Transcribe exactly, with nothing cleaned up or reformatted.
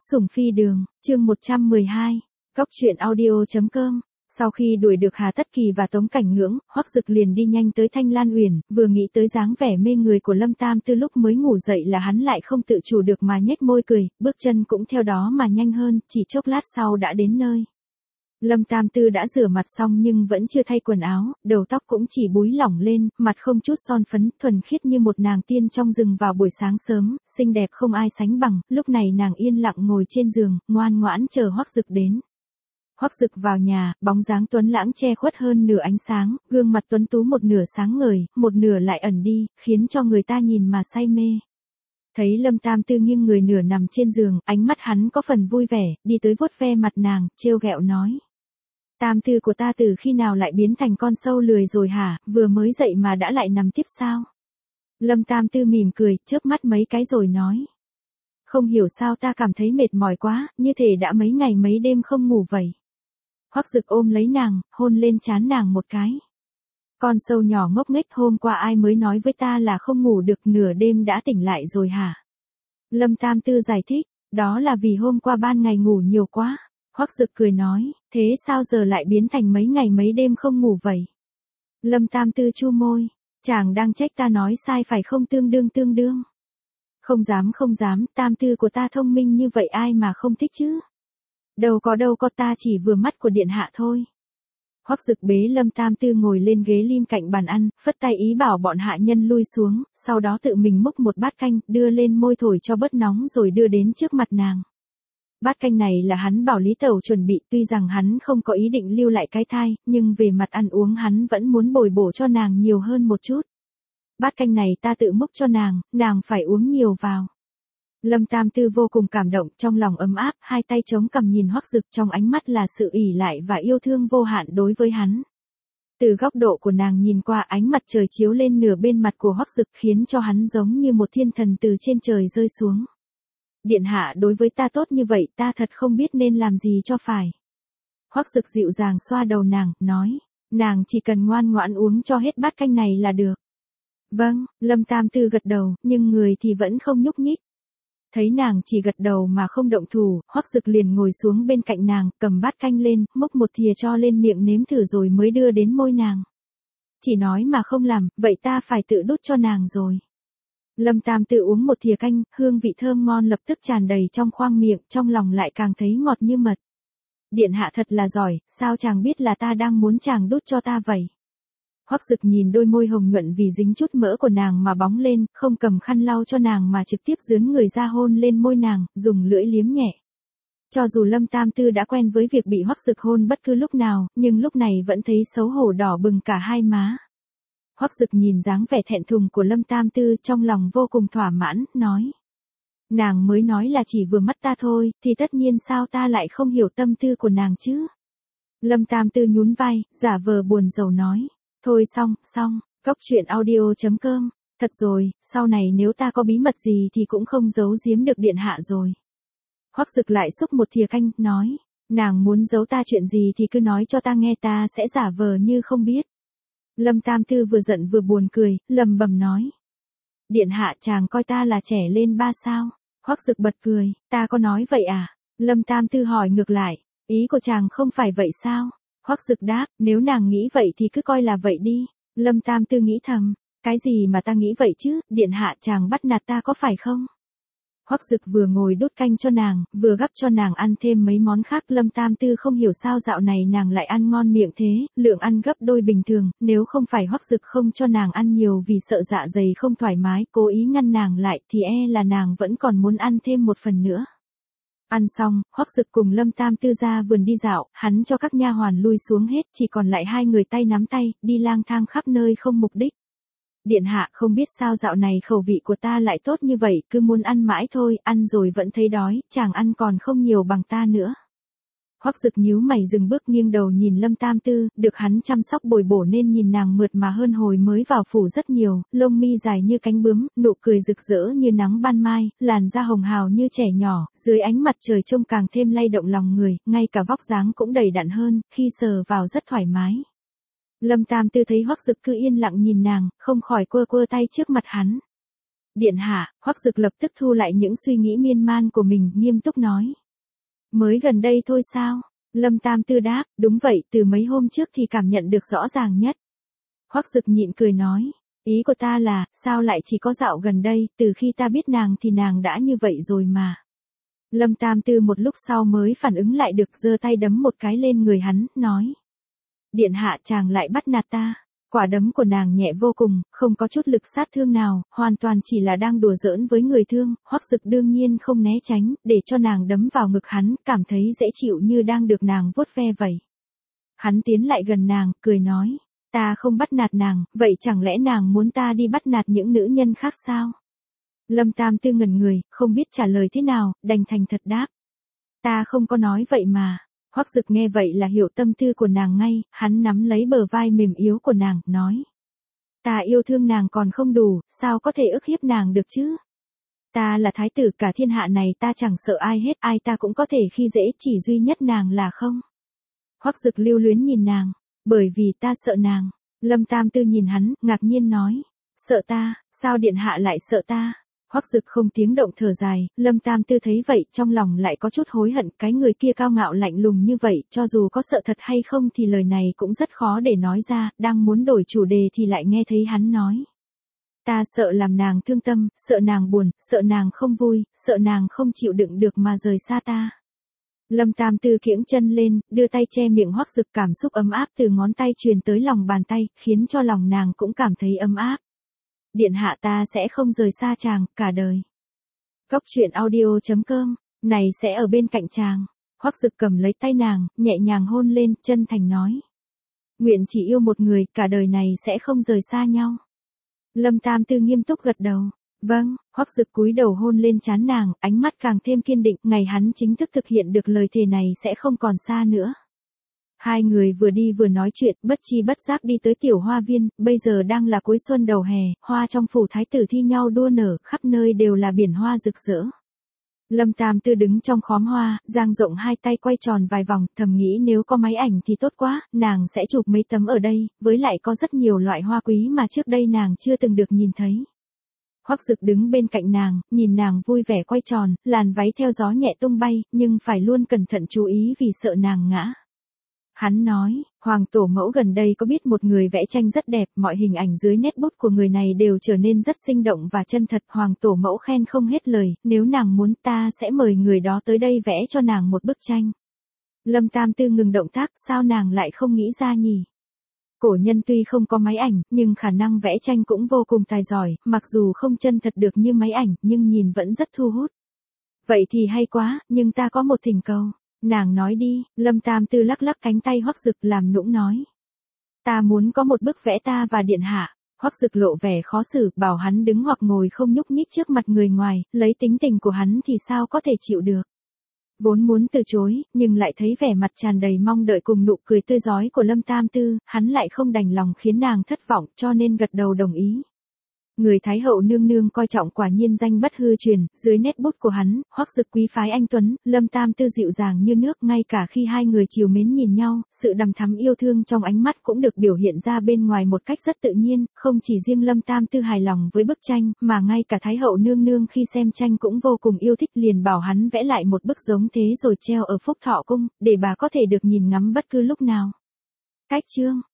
Sủng phi đường, chương một trăm mười hai, Cóc truyện audio chấm com. Sau khi đuổi được Hà Tất Kỳ và Tống Cảnh Ngưỡng, Hoắc Dực liền đi nhanh tới Thanh Lan Uyển, vừa nghĩ tới dáng vẻ mê người của Lâm Tam Tư lúc mới ngủ dậy là hắn lại không tự chủ được mà nhếch môi cười, bước chân cũng theo đó mà nhanh hơn, chỉ chốc lát sau đã đến nơi. Lâm Tam Tư đã rửa mặt xong nhưng vẫn chưa thay quần áo, đầu tóc cũng chỉ búi lỏng lên, mặt không chút son phấn, thuần khiết như một nàng tiên trong rừng vào buổi sáng sớm, xinh đẹp không ai sánh bằng. Lúc này nàng yên lặng ngồi trên giường, ngoan ngoãn chờ Hoắc Dực đến. Hoắc Dực vào nhà, bóng dáng tuấn lãng che khuất hơn nửa ánh sáng, gương mặt tuấn tú một nửa sáng ngời, một nửa lại ẩn đi, khiến cho người ta nhìn mà say mê. Thấy Lâm Tam Tư nghiêng người nửa nằm trên giường, ánh mắt hắn có phần vui vẻ, đi tới vuốt ve mặt nàng, trêu ghẹo nói: Tam Tư của ta từ khi nào lại biến thành con sâu lười rồi hả, vừa mới dậy mà đã lại nằm tiếp sao? Lâm Tam Tư mỉm cười, chớp mắt mấy cái rồi nói: Không hiểu sao ta cảm thấy mệt mỏi quá, như thể đã mấy ngày mấy đêm không ngủ vậy. Hoắc Dực ôm lấy nàng, hôn lên trán nàng một cái. Con sâu nhỏ ngốc nghếch, hôm qua ai mới nói với ta là không ngủ được, nửa đêm đã tỉnh lại rồi hả? Lâm Tam Tư giải thích, đó là vì hôm qua ban ngày ngủ nhiều quá. Hoắc Dực cười nói, thế sao giờ lại biến thành mấy ngày mấy đêm không ngủ vậy? Lâm Tam Tư chu môi, chàng đang trách ta nói sai phải không? Tương đương tương đương. Không dám không dám, Tam Tư của ta thông minh như vậy ai mà không thích chứ? Đâu có đâu có, ta chỉ vừa mắt của điện hạ thôi. Hoắc Dực bế Lâm Tam Tư ngồi lên ghế lim cạnh bàn ăn, phất tay ý bảo bọn hạ nhân lui xuống, sau đó tự mình múc một bát canh, đưa lên môi thổi cho bớt nóng rồi đưa đến trước mặt nàng. Bát canh này là hắn bảo Lý Tẩu chuẩn bị, tuy rằng hắn không có ý định lưu lại cái thai, nhưng về mặt ăn uống hắn vẫn muốn bồi bổ cho nàng nhiều hơn một chút. Bát canh này ta tự múc cho nàng, nàng phải uống nhiều vào. Lâm Tam Tư vô cùng cảm động, trong lòng ấm áp, hai tay chống cằm nhìn Hoắc Dực, trong ánh mắt là sự ỷ lại và yêu thương vô hạn đối với hắn. Từ góc độ của nàng nhìn qua, ánh mặt trời chiếu lên nửa bên mặt của Hoắc Dực khiến cho hắn giống như một thiên thần từ trên trời rơi xuống. Điện hạ đối với ta tốt như vậy, ta thật không biết nên làm gì cho phải. Hoắc Dực dịu dàng xoa đầu nàng, nói, nàng chỉ cần ngoan ngoãn uống cho hết bát canh này là được. Vâng, Lâm Tam Tư gật đầu, nhưng người thì vẫn không nhúc nhích. Thấy nàng chỉ gật đầu mà không động thủ, Hoắc Dực liền ngồi xuống bên cạnh nàng, cầm bát canh lên, múc một thìa cho lên miệng nếm thử rồi mới đưa đến môi nàng. Chỉ nói mà không làm, vậy ta phải tự đút cho nàng rồi. Lâm Tam Tư uống một thìa canh, hương vị thơm ngon lập tức tràn đầy trong khoang miệng, trong lòng lại càng thấy ngọt như mật. Điện hạ thật là giỏi, sao chàng biết là ta đang muốn chàng đút cho ta vậy? Hoắc Dực nhìn đôi môi hồng nhuận vì dính chút mỡ của nàng mà bóng lên, không cầm khăn lau cho nàng mà trực tiếp dướn người ra hôn lên môi nàng, dùng lưỡi liếm nhẹ. Cho dù Lâm Tam Tư đã quen với việc bị Hoắc Dực hôn bất cứ lúc nào, nhưng lúc này vẫn thấy xấu hổ đỏ bừng cả hai má. Hoắc Dực nhìn dáng vẻ thẹn thùng của Lâm Tam Tư, trong lòng vô cùng thỏa mãn, nói. Nàng mới nói là chỉ vừa mắt ta thôi, thì tất nhiên sao ta lại không hiểu tâm tư của nàng chứ? Lâm Tam Tư nhún vai, giả vờ buồn rầu nói. Thôi xong, xong, Cóc truyện audio chấm com, thật rồi, sau này nếu ta có bí mật gì thì cũng không giấu giếm được điện hạ rồi. Hoắc Dực lại xúc một thìa canh, nói, nàng muốn giấu ta chuyện gì thì cứ nói cho ta nghe, ta sẽ giả vờ như không biết. Lâm Tam Tư vừa giận vừa buồn cười, lầm bầm nói. Điện hạ chàng coi ta là trẻ lên ba sao? Hoắc Dực bật cười, ta có nói vậy à? Lâm Tam Tư hỏi ngược lại, ý của chàng không phải vậy sao? Hoắc Dực đáp, nếu nàng nghĩ vậy thì cứ coi là vậy đi. Lâm Tam Tư nghĩ thầm, cái gì mà ta nghĩ vậy chứ, điện hạ chàng bắt nạt ta có phải không? Hoắc Dực vừa ngồi đút canh cho nàng, vừa gắp cho nàng ăn thêm mấy món khác. Lâm Tam Tư không hiểu sao dạo này nàng lại ăn ngon miệng thế, lượng ăn gấp đôi bình thường, nếu không phải Hoắc Dực không cho nàng ăn nhiều vì sợ dạ dày không thoải mái, cố ý ngăn nàng lại thì e là nàng vẫn còn muốn ăn thêm một phần nữa. Ăn xong, Hoắc Dực cùng Lâm Tam Tư ra vườn đi dạo, hắn cho các nha hoàn lui xuống hết, chỉ còn lại hai người tay nắm tay, đi lang thang khắp nơi không mục đích. Điện hạ không biết sao dạo này khẩu vị của ta lại tốt như vậy, cứ muốn ăn mãi thôi, ăn rồi vẫn thấy đói, chàng ăn còn không nhiều bằng ta nữa. Hoắc Dực nhíu mày dừng bước nghiêng đầu nhìn Lâm Tam Tư, được hắn chăm sóc bồi bổ nên nhìn nàng mượt mà hơn hồi mới vào phủ rất nhiều, lông mi dài như cánh bướm, nụ cười rực rỡ như nắng ban mai, làn da hồng hào như trẻ nhỏ, dưới ánh mặt trời trông càng thêm lay động lòng người, ngay cả vóc dáng cũng đầy đặn hơn, khi sờ vào rất thoải mái. Lâm Tam Tư thấy Hoắc Dực cứ yên lặng nhìn nàng, không khỏi quơ quơ tay trước mặt hắn. Điện hạ, Hoắc Dực lập tức thu lại những suy nghĩ miên man của mình, nghiêm túc nói. Mới gần đây thôi sao? Lâm Tam Tư đáp, đúng vậy, từ mấy hôm trước thì cảm nhận được rõ ràng nhất. Hoắc Dực nhịn cười nói, ý của ta là, sao lại chỉ có dạo gần đây, từ khi ta biết nàng thì nàng đã như vậy rồi mà. Lâm Tam Tư một lúc sau mới phản ứng lại được, giơ tay đấm một cái lên người hắn, nói. Điện hạ, chàng lại bắt nạt ta. Quả đấm của nàng nhẹ vô cùng, không có chút lực sát thương nào, hoàn toàn chỉ là đang đùa giỡn với người thương. Hoắc Dực đương nhiên không né tránh, để cho nàng đấm vào ngực hắn, cảm thấy dễ chịu như đang được nàng vuốt ve vậy. Hắn tiến lại gần nàng, cười nói, ta không bắt nạt nàng, vậy chẳng lẽ nàng muốn ta đi bắt nạt những nữ nhân khác sao? Lâm Tam Tư ngẩn người, không biết trả lời thế nào, đành thành thật đáp. Ta không có nói vậy mà. Hoắc Dực nghe vậy là hiểu tâm tư của nàng ngay, hắn nắm lấy bờ vai mềm yếu của nàng, nói. Ta yêu thương nàng còn không đủ, sao có thể ức hiếp nàng được chứ? Ta là thái tử cả thiên hạ này, ta chẳng sợ ai hết, ai ta cũng có thể khi dễ, chỉ duy nhất nàng là không. Hoắc Dực lưu luyến nhìn nàng, bởi vì ta sợ nàng. Lâm Tam Tư nhìn hắn, ngạc nhiên nói. Sợ ta, sao điện hạ lại sợ ta? Hoắc Dực không tiếng động thở dài, Lâm Tam Tư thấy vậy, trong lòng lại có chút hối hận, cái người kia cao ngạo lạnh lùng như vậy, cho dù có sợ thật hay không thì lời này cũng rất khó để nói ra, đang muốn đổi chủ đề thì lại nghe thấy hắn nói. Ta sợ làm nàng thương tâm, sợ nàng buồn, sợ nàng không vui, sợ nàng không chịu đựng được mà rời xa ta. Lâm Tam Tư kiễng chân lên, đưa tay che miệng Hoắc Dực, cảm xúc ấm áp từ ngón tay truyền tới lòng bàn tay, khiến cho lòng nàng cũng cảm thấy ấm áp. Điện hạ, ta sẽ không rời xa chàng, cả đời. Cốc truyện audio chấm com, này sẽ ở bên cạnh chàng. Hoắc Dực cầm lấy tay nàng, nhẹ nhàng hôn lên, chân thành nói. Nguyện chỉ yêu một người, cả đời này sẽ không rời xa nhau. Lâm Tam Tư nghiêm túc gật đầu. Vâng, Hoắc Dực cúi đầu hôn lên trán nàng, ánh mắt càng thêm kiên định, ngày hắn chính thức thực hiện được lời thề này sẽ không còn xa nữa. Hai người vừa đi vừa nói chuyện, bất chi bất giác đi tới tiểu hoa viên, bây giờ đang là cuối xuân đầu hè, hoa trong phủ thái tử thi nhau đua nở, khắp nơi đều là biển hoa rực rỡ. Lâm Tam Tư đứng trong khóm hoa, dang rộng hai tay quay tròn vài vòng, thầm nghĩ nếu có máy ảnh thì tốt quá, nàng sẽ chụp mấy tấm ở đây, với lại có rất nhiều loại hoa quý mà trước đây nàng chưa từng được nhìn thấy. Hoắc Dực đứng bên cạnh nàng, nhìn nàng vui vẻ quay tròn, làn váy theo gió nhẹ tung bay, nhưng phải luôn cẩn thận chú ý vì sợ nàng ngã. Hắn nói, Hoàng tổ mẫu gần đây có biết một người vẽ tranh rất đẹp, mọi hình ảnh dưới nét bút của người này đều trở nên rất sinh động và chân thật. Hoàng tổ mẫu khen không hết lời, nếu nàng muốn ta sẽ mời người đó tới đây vẽ cho nàng một bức tranh. Lâm Tam Tư ngừng động tác, sao nàng lại không nghĩ ra nhỉ? Cổ nhân tuy không có máy ảnh, nhưng khả năng vẽ tranh cũng vô cùng tài giỏi, mặc dù không chân thật được như máy ảnh, nhưng nhìn vẫn rất thu hút. Vậy thì hay quá, nhưng ta có một thỉnh cầu. Nàng nói đi, Lâm Tam Tư lắc lắc cánh tay Hoắc Dực làm nũng nói. Ta muốn có một bức vẽ ta và điện hạ. Hoắc Dực lộ vẻ khó xử, bảo hắn đứng hoặc ngồi không nhúc nhích trước mặt người ngoài, lấy tính tình của hắn thì sao có thể chịu được. Vốn muốn từ chối, nhưng lại thấy vẻ mặt tràn đầy mong đợi cùng nụ cười tươi rói của Lâm Tam Tư, hắn lại không đành lòng khiến nàng thất vọng, cho nên gật đầu đồng ý. Người Thái hậu nương nương coi trọng quả nhiên danh bất hư truyền, dưới nét bút của hắn, Hoắc Dực quý phái anh tuấn, Lâm Tam Tư dịu dàng như nước, ngay cả khi hai người trìu mến nhìn nhau, sự đằm thắm yêu thương trong ánh mắt cũng được biểu hiện ra bên ngoài một cách rất tự nhiên, không chỉ riêng Lâm Tam Tư hài lòng với bức tranh, mà ngay cả Thái hậu nương nương khi xem tranh cũng vô cùng yêu thích, liền bảo hắn vẽ lại một bức giống thế rồi treo ở Phúc Thọ cung, để bà có thể được nhìn ngắm bất cứ lúc nào. Cách chương